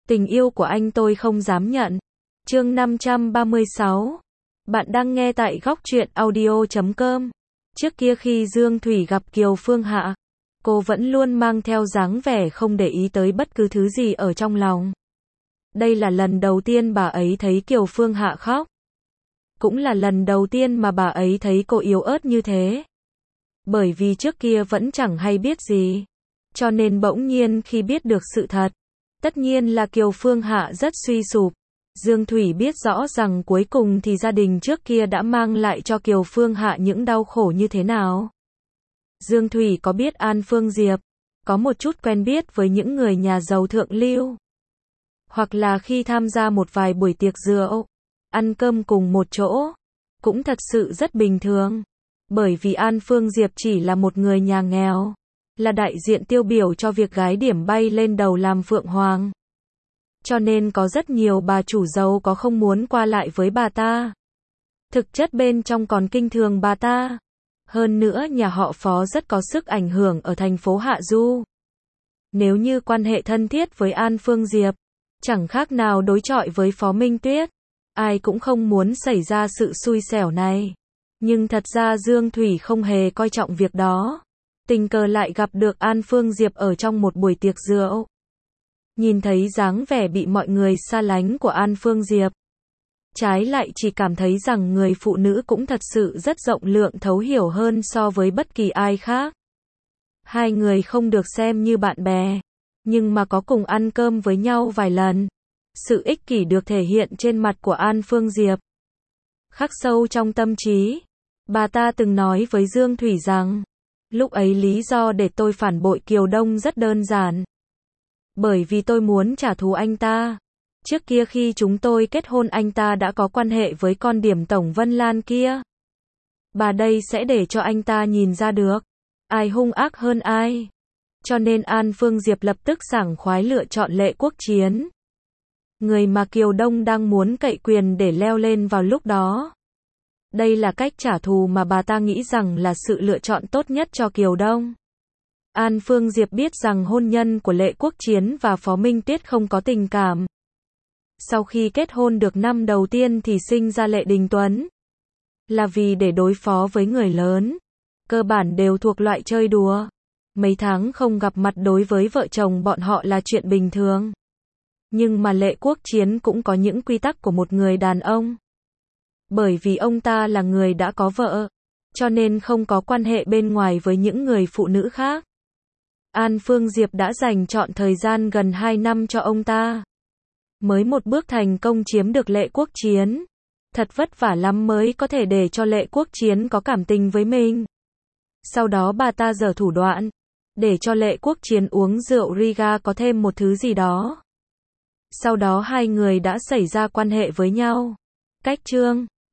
Tình yêu của anh tôi không dám nhận. Chương 536. Bạn đang nghe tại góc truyện audio.com. Trước kia khi Dương Thủy gặp Kiều Phương Hạ, cô vẫn luôn mang theo dáng vẻ không để ý tới bất cứ thứ gì ở trong lòng. Đây là lần đầu tiên bà ấy thấy Kiều Phương Hạ khóc. Cũng là lần đầu tiên mà bà ấy thấy cô yếu ớt như thế. Bởi vì trước kia vẫn chẳng hay biết gì. Cho nên bỗng nhiên khi biết được sự thật, tất nhiên là Kiều Phương Hạ rất suy sụp. Dương Thủy biết rõ rằng cuối cùng thì gia đình trước kia đã mang lại cho Kiều Phương Hạ những đau khổ như thế nào. Dương Thủy có biết An Phương Diệp, có một chút quen biết với những người nhà giàu thượng lưu. Hoặc là khi tham gia một vài buổi tiệc rượu, ăn cơm cùng một chỗ, cũng thật sự rất bình thường. Bởi vì An Phương Diệp chỉ là một người nhà nghèo, là đại diện tiêu biểu cho việc gái điểm bay lên đầu làm phượng hoàng. Cho nên có rất nhiều bà chủ giàu có không muốn qua lại với bà ta. Thực chất bên trong còn kinh thường bà ta. Hơn nữa nhà họ Phó rất có sức ảnh hưởng ở thành phố Hạ Du. Nếu như quan hệ thân thiết với An Phương Diệp, chẳng khác nào đối chọi với Phó Minh Tuyết. Ai cũng không muốn xảy ra sự xui xẻo này. Nhưng thật ra Dương Thủy không hề coi trọng việc đó. Tình cờ lại gặp được An Phương Diệp ở trong một buổi tiệc rượu. Nhìn thấy dáng vẻ bị mọi người xa lánh của An Phương Diệp, trái lại chỉ cảm thấy rằng người phụ nữ cũng thật sự rất rộng lượng thấu hiểu hơn so với bất kỳ ai khác. Hai người không được xem như bạn bè, nhưng mà có cùng ăn cơm với nhau vài lần. Sự ích kỷ được thể hiện trên mặt của An Phương Diệp. Khắc sâu trong tâm trí, bà ta từng nói với Dương Thủy rằng, lúc ấy lý do để tôi phản bội Kiều Đông rất đơn giản. Bởi vì tôi muốn trả thù anh ta. Trước kia khi chúng tôi kết hôn anh ta đã có quan hệ với con điểm Tổng Vân Lan kia. Bà đây sẽ để cho anh ta nhìn ra được ai hung ác hơn ai. Cho nên An Phương Diệp lập tức sảng khoái lựa chọn Lệ Quốc Chiến. Người mà Kiều Đông đang muốn cậy quyền để leo lên vào lúc đó. Đây là cách trả thù mà bà ta nghĩ rằng là sự lựa chọn tốt nhất cho Kiều Đông. An Phương Diệp biết rằng hôn nhân của Lệ Quốc Chiến và Phó Minh Tuyết không có tình cảm. Sau khi kết hôn được năm đầu tiên thì sinh ra Lệ Đình Tuấn. Là vì để đối phó với người lớn. Cơ bản đều thuộc loại chơi đùa. Mấy tháng không gặp mặt đối với vợ chồng bọn họ là chuyện bình thường. Nhưng mà Lệ Quốc Chiến cũng có những quy tắc của một người đàn ông. Bởi vì ông ta là người đã có vợ, cho nên không có quan hệ bên ngoài với những người phụ nữ khác. An Phương Diệp đã dành trọn thời gian gần 2 năm cho ông ta. Mới một bước thành công chiếm được Lệ Quốc Chiến. Thật vất vả lắm mới có thể để cho Lệ Quốc Chiến có cảm tình với mình. Sau đó bà ta giở thủ đoạn, để cho Lệ Quốc Chiến uống rượu Riga có thêm một thứ gì đó. Sau đó hai người đã xảy ra quan hệ với nhau. Cách chương